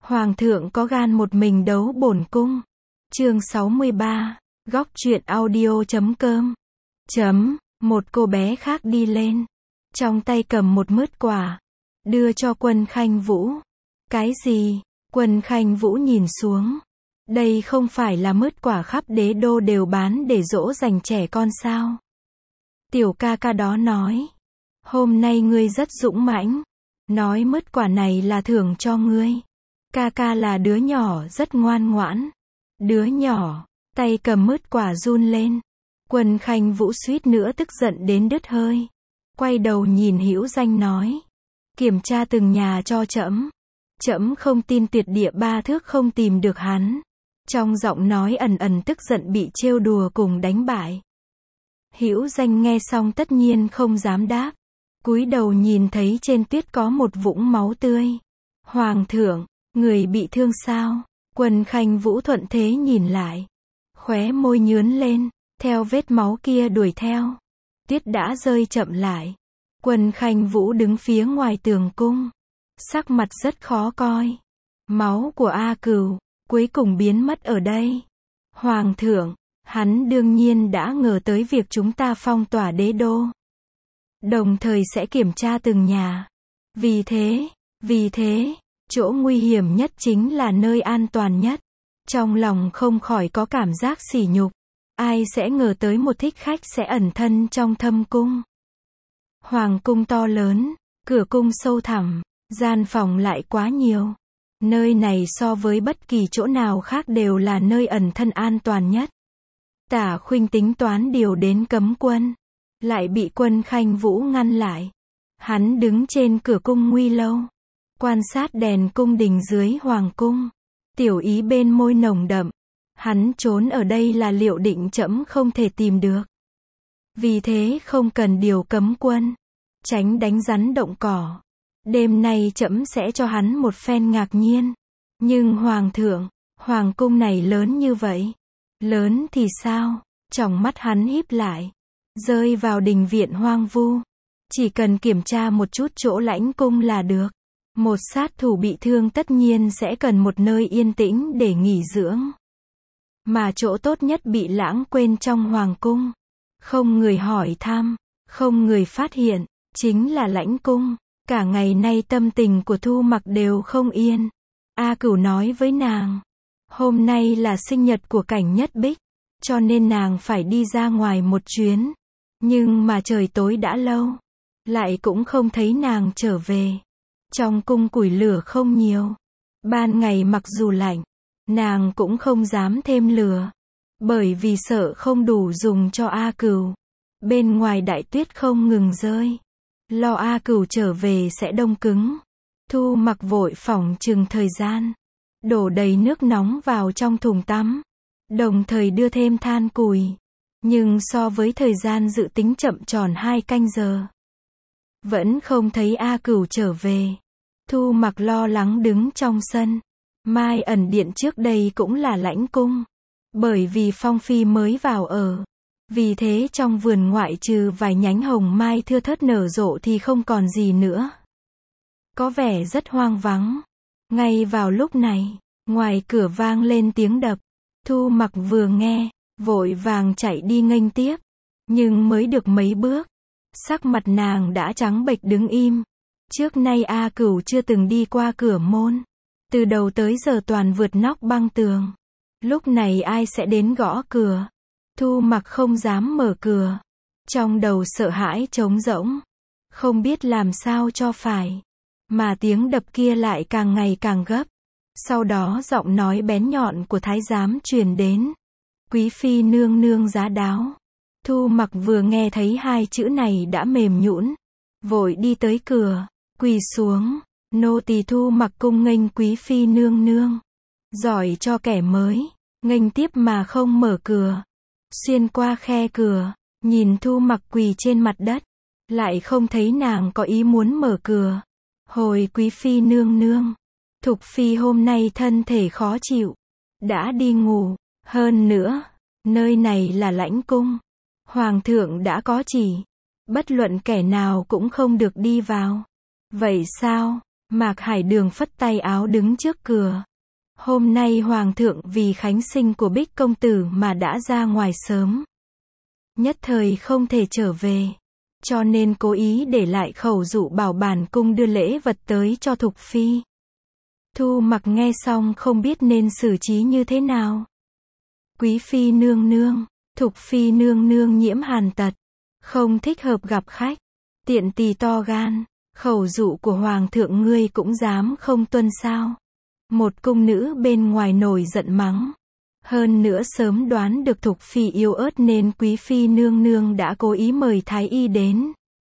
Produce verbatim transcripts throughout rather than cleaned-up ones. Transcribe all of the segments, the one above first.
Hoàng thượng có gan một mình đấu bổn cung. Chương sáu mươi ba, góc truyện audio chấm com. Chấm, một cô bé khác đi lên. Trong tay cầm một mứt quả. Đưa cho Quân Khanh Vũ. Cái gì? Quân Khanh Vũ nhìn xuống. Đây không phải là mứt quả khắp đế đô đều bán để dỗ dành trẻ con sao? Tiểu ca ca đó nói. Hôm nay ngươi rất dũng mãnh. Nói mứt quả này là thưởng cho ngươi. Ca ca là đứa nhỏ rất ngoan ngoãn. Đứa nhỏ, tay cầm mứt quả run lên. Quân Khanh Vũ suýt nữa tức giận đến đứt hơi. Quay đầu nhìn Hữu Danh nói. Kiểm tra từng nhà cho trẫm. Trẫm không tin tuyệt địa ba thước không tìm được hắn. Trong giọng nói ẩn ẩn tức giận bị trêu đùa cùng đánh bại. Hữu Danh nghe xong tất nhiên không dám đáp. Cúi đầu nhìn thấy trên tuyết có một vũng máu tươi. Hoàng thượng, người bị thương sao? Quân Khanh Vũ thuận thế nhìn lại. Khóe môi nhướn lên, theo vết máu kia đuổi theo. Tuyết đã rơi chậm lại. Quân Khanh Vũ đứng phía ngoài tường cung. Sắc mặt rất khó coi. Máu của A Cừu, cuối cùng biến mất ở đây. Hoàng thượng, hắn đương nhiên đã ngờ tới việc chúng ta phong tỏa đế đô. Đồng thời sẽ kiểm tra từng nhà. Vì thế, vì thế, chỗ nguy hiểm nhất chính là nơi an toàn nhất. Trong lòng không khỏi có cảm giác sỉ nhục. Ai sẽ ngờ tới một thích khách sẽ ẩn thân trong thâm cung. Hoàng cung to lớn, cửa cung sâu thẳm, gian phòng lại quá nhiều. Nơi này so với bất kỳ chỗ nào khác đều là nơi ẩn thân an toàn nhất. Tả Khuynh tính toán điều đến cấm quân. Lại bị Quân Khanh Vũ ngăn lại. Hắn đứng trên cửa cung nguy lâu. Quan sát đèn cung đình dưới hoàng cung. Tiểu ý bên môi nồng đậm. Hắn trốn ở đây là liệu định trẫm không thể tìm được. Vì thế không cần điều cấm quân. Tránh đánh rắn động cỏ. Đêm nay trẫm sẽ cho hắn một phen ngạc nhiên. Nhưng hoàng thượng, hoàng cung này lớn như vậy. Lớn thì sao? Tròng mắt hắn híp lại. Rơi vào đình viện hoang vu. Chỉ cần kiểm tra một chút chỗ lãnh cung là được. Một sát thủ bị thương tất nhiên sẽ cần một nơi yên tĩnh để nghỉ dưỡng. Mà chỗ tốt nhất bị lãng quên trong hoàng cung. Không người hỏi thăm, không người phát hiện, chính là lãnh cung. Cả ngày nay tâm tình của Thu Mặc đều không yên. A Cửu nói với nàng. Hôm nay là sinh nhật của Cảnh Nhất Bích. Cho nên nàng phải đi ra ngoài một chuyến. Nhưng mà trời tối đã lâu. Lại cũng không thấy nàng trở về. Trong cung củi lửa không nhiều. Ban ngày mặc dù lạnh, nàng cũng không dám thêm lửa. Bởi vì sợ không đủ dùng cho A Cửu. Bên ngoài đại tuyết không ngừng rơi. Lo A Cửu trở về sẽ đông cứng. Thu Mặc vội phỏng chừng thời gian. Đổ đầy nước nóng vào trong thùng tắm. Đồng thời đưa thêm than củi. Nhưng so với thời gian dự tính chậm tròn hai canh giờ. Vẫn không thấy A Cửu trở về. Thu Mặc lo lắng đứng trong sân. Mai ẩn điện trước đây cũng là lãnh cung. Bởi vì Phong Phi mới vào ở. Vì thế trong vườn ngoại trừ vài nhánh hồng mai thưa thớt nở rộ thì không còn gì nữa. Có vẻ rất hoang vắng. Ngay vào lúc này, ngoài cửa vang lên tiếng đập. Thu Mặc vừa nghe, vội vàng chạy đi nghênh tiếp. Nhưng mới được mấy bước, sắc mặt nàng đã trắng bệch đứng im. Trước nay A Cửu chưa từng đi qua cửa môn. Từ đầu tới giờ toàn vượt nóc băng tường. Lúc này ai sẽ đến gõ cửa? Thu Mặc không dám mở cửa. Trong đầu sợ hãi trống rỗng. Không biết làm sao cho phải. Mà tiếng đập kia lại càng ngày càng gấp. Sau đó giọng nói bén nhọn của thái giám truyền đến. Quý phi nương nương giá đáo. Thu Mặc vừa nghe thấy hai chữ này đã mềm nhũn. Vội đi tới cửa. Quỳ xuống. Nô tỳ Thu Mặc cung nghênh quý phi nương nương. Giỏi cho kẻ mới. Nghênh tiếp mà không mở cửa. Xuyên qua khe cửa. Nhìn Thu Mặc quỳ trên mặt đất. Lại không thấy nàng có ý muốn mở cửa. Hồi quý phi nương nương. Thục phi hôm nay thân thể khó chịu. Đã đi ngủ. Hơn nữa, nơi này là lãnh cung. Hoàng thượng đã có chỉ. Bất luận kẻ nào cũng không được đi vào. Vậy sao? Mạc Hải Đường phất tay áo đứng trước cửa. Hôm nay Hoàng thượng vì khánh sinh của Bích công tử mà đã ra ngoài sớm. Nhất thời không thể trở về. Cho nên cố ý để lại khẩu dụ bảo bản cung đưa lễ vật tới cho Thục Phi. Thu Mặc nghe xong không biết nên xử trí như thế nào. Quý Phi nương nương, Thục Phi nương nương nhiễm hàn tật. Không thích hợp gặp khách. Tiện tỳ to gan. Khẩu dụ của Hoàng thượng ngươi cũng dám không tuân sao. Một cung nữ bên ngoài nổi giận mắng. Hơn nữa sớm đoán được Thục Phi yếu ớt nên Quý Phi nương nương đã cố ý mời Thái Y đến.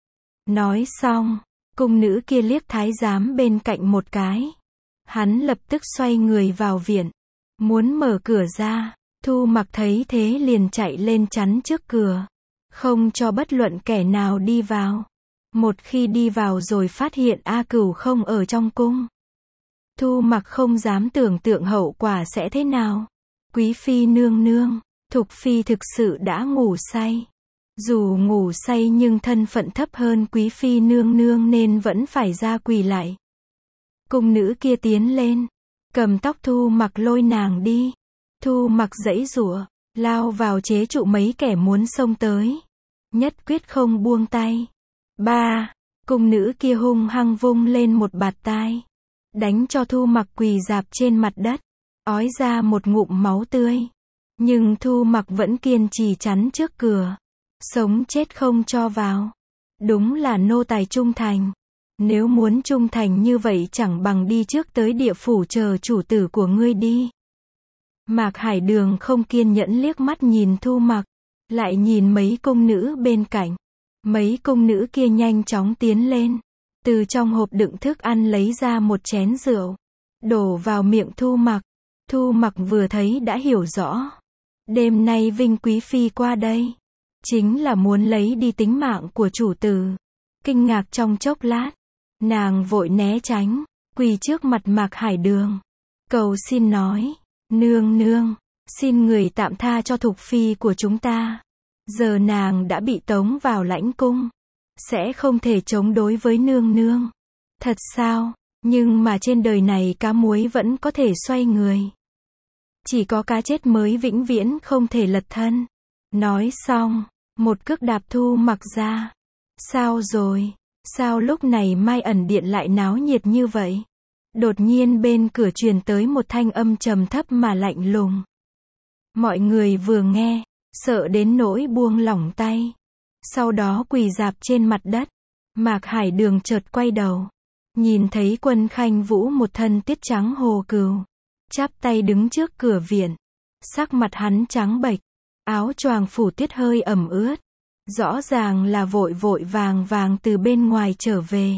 Nói xong, cung nữ kia liếc Thái giám bên cạnh một cái. Hắn lập tức xoay người vào viện. Muốn mở cửa ra, Thu Mặc thấy thế liền chạy lên chắn trước cửa. Không cho bất luận kẻ nào đi vào. Một khi đi vào rồi phát hiện A Cửu không ở trong cung. Thu Mặc không dám tưởng tượng hậu quả sẽ thế nào. Quý Phi nương nương, Thục Phi thực sự đã ngủ say. Dù ngủ say nhưng thân phận thấp hơn Quý Phi nương nương nên vẫn phải ra quỳ lại. Cung nữ kia tiến lên, cầm tóc Thu Mặc lôi nàng đi. Thu Mặc giãy giụa, lao vào chế trụ mấy kẻ muốn xông tới. Nhất quyết không buông tay. Ba, cung nữ kia hung hăng vung lên một bạt tai. Đánh cho Thu Mặc quỳ rạp trên mặt đất. Ói ra một ngụm máu tươi. Nhưng Thu Mặc vẫn kiên trì chắn trước cửa. Sống chết không cho vào. Đúng là nô tài trung thành. Nếu muốn trung thành như vậy chẳng bằng đi trước tới địa phủ chờ chủ tử của ngươi đi. Mạc Hải Đường không kiên nhẫn liếc mắt nhìn Thu Mặc. Lại nhìn mấy cung nữ bên cạnh. Mấy cung nữ kia nhanh chóng tiến lên. Từ trong hộp đựng thức ăn lấy ra một chén rượu. Đổ vào miệng Thu Mặc. Thu Mặc vừa thấy đã hiểu rõ. Đêm nay Vinh Quý Phi qua đây. Chính là muốn lấy đi tính mạng của chủ tử. Kinh ngạc trong chốc lát. Nàng vội né tránh. Quỳ trước mặt Mạc Hải Đường. Cầu xin nói. Nương nương. Xin người tạm tha cho Thục Phi của chúng ta. Giờ nàng đã bị tống vào lãnh cung. Sẽ không thể chống đối với nương nương. Thật sao? Nhưng mà trên đời này cá muối vẫn có thể xoay người. Chỉ có cá chết mới vĩnh viễn không thể lật thân. Nói xong, một cước đạp Thu Mặc ra. Sao rồi? Sao lúc này Mai Ẩn Điện lại náo nhiệt như vậy? Đột nhiên bên cửa truyền tới một thanh âm trầm thấp mà lạnh lùng. Mọi người vừa nghe, sợ đến nỗi buông lỏng tay. Sau đó quỳ rạp trên mặt đất. Mạc Hải Đường chợt quay đầu. Nhìn thấy Quân Khanh Vũ một thân tiết trắng hồ cừu. Chắp tay đứng trước cửa viện. Sắc mặt hắn trắng bệch. Áo choàng phủ tiết hơi ẩm ướt. Rõ ràng là vội vội vàng vàng từ bên ngoài trở về.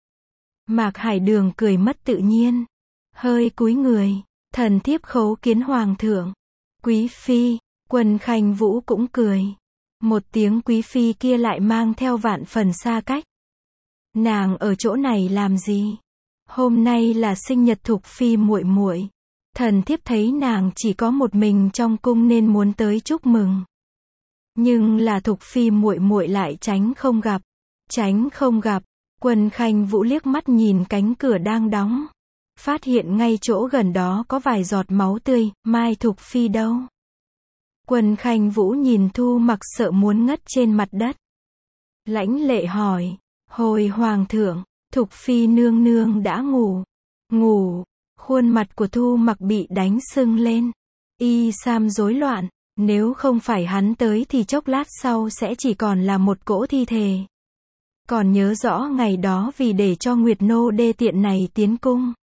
Mạc Hải Đường cười mất tự nhiên. Hơi cúi người. Thần thiếp khấu kiến Hoàng thượng. Quý Phi. Quân Khanh Vũ cũng cười. Một tiếng Quý Phi kia lại mang theo vạn phần xa cách. Nàng ở chỗ này làm gì? Hôm nay là sinh nhật Thục Phi muội muội. Thần thiếp thấy nàng chỉ có một mình trong cung nên muốn tới chúc mừng. Nhưng là Thục Phi muội muội lại tránh không gặp. Tránh không gặp. Quân Khanh Vũ liếc mắt nhìn cánh cửa đang đóng. Phát hiện ngay chỗ gần đó có vài giọt máu tươi. Mai Thục Phi đâu? Quân Khanh Vũ nhìn Thu Mặc sợ muốn ngất trên mặt đất. Lãnh lệ hỏi. Hồi Hoàng thượng, Thục Phi nương nương đã ngủ. Ngủ. Khuôn mặt của Thu Mặc bị đánh sưng lên. Y sam rối loạn. Nếu không phải hắn tới thì chốc lát sau sẽ chỉ còn là một cỗ thi thể. Còn nhớ rõ ngày đó vì để cho Nguyệt Nô đê tiện này tiến cung.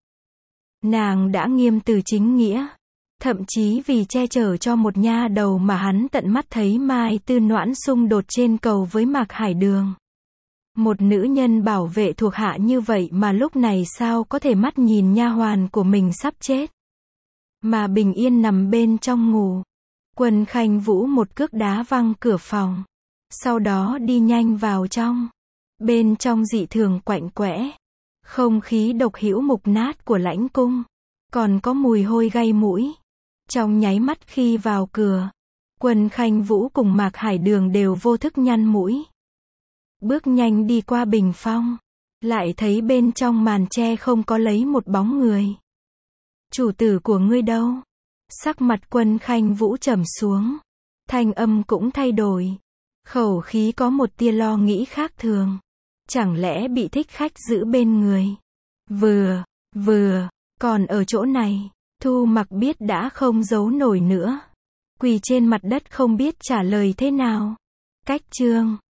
Nàng đã nghiêm từ chính nghĩa. Thậm chí vì che chở cho một nha đầu mà hắn tận mắt thấy Mai Tư Noãn xung đột trên cầu với Mạc Hải Đường. Một nữ nhân bảo vệ thuộc hạ như vậy mà lúc này sao có thể mắt nhìn nha hoàn của mình sắp chết. Mà bình yên nằm bên trong ngủ. Quân Khanh Vũ một cước đá văng cửa phòng. Sau đó đi nhanh vào trong. Bên trong dị thường quạnh quẽ. Không khí độc hữu mục nát của lãnh cung. Còn có mùi hôi gây mũi. Trong nháy mắt khi vào cửa. Quân Khanh Vũ cùng Mạc Hải Đường đều vô thức nhăn mũi. Bước nhanh đi qua bình phong. lại thấy bên trong màn tre không có lấy một bóng người. Chủ tử của ngươi đâu? Sắc mặt Quân Khanh Vũ trầm xuống. Thanh âm cũng thay đổi. Khẩu khí có một tia lo nghĩ khác thường. Chẳng lẽ bị thích khách giữ bên người? Vừa, vừa, còn ở chỗ này, Thu Mặc biết đã không giấu nổi nữa. Quỳ trên mặt đất không biết trả lời thế nào. Cách chương